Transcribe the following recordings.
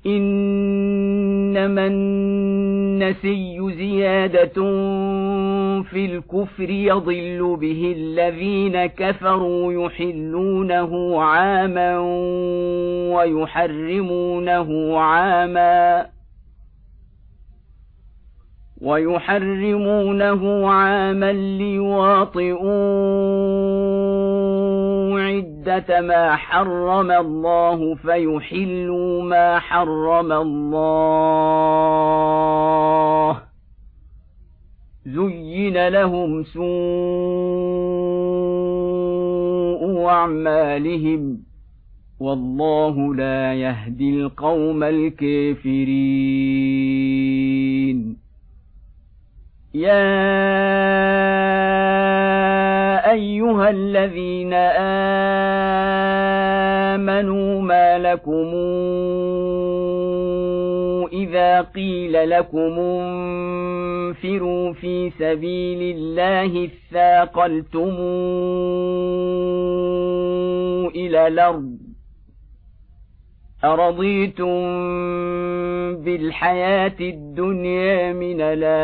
إنما النسي زيادة في الكفر يضل به الذين كفروا يحلونه عاما ويحرمونه عاما ليواطئوا عدة ما حرم الله فيحلوا ما حرم الله زين لهم سوء أعمالهم والله لا يهدي القوم الكافرين يا أيها الذين آمنوا ما لكم إذا قيل لكم انفروا في سبيل الله اثاقلتم إلى الأرض أرضيتم بالحياة الدنيا من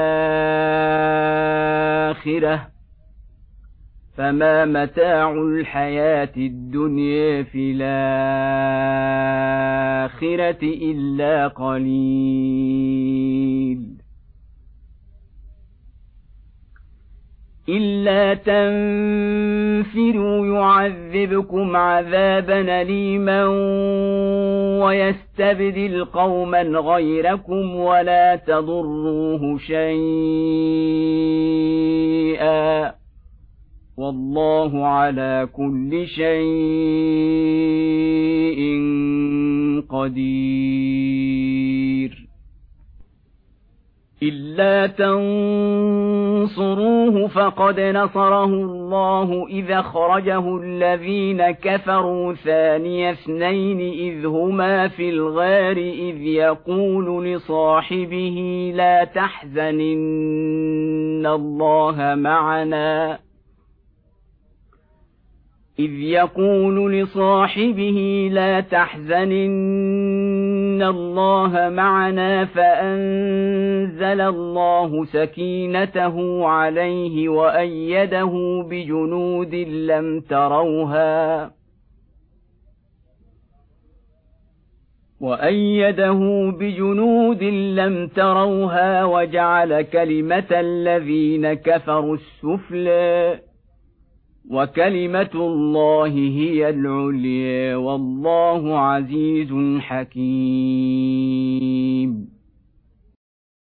الآخرة فما متاع الحياة الدنيا في الآخرة إلا قليل إلا تنفروا يعذبكم عذابا أليما ويستبدل قوما غيركم ولا تضروه شيئا والله على كل شيء قدير إلا تنصروه فقد نصره الله إذ أخرجه الذين كفروا ثاني اثنين إذ هما في الغار إذ يقول لصاحبه لا تحزن إن الله معنا إن الله معنا فأنزل الله سكينته عليه وأيده بجنود لم تروها وجعل كلمة الذين كفروا السفلى وكلمة الله هي العليا والله عزيز حكيم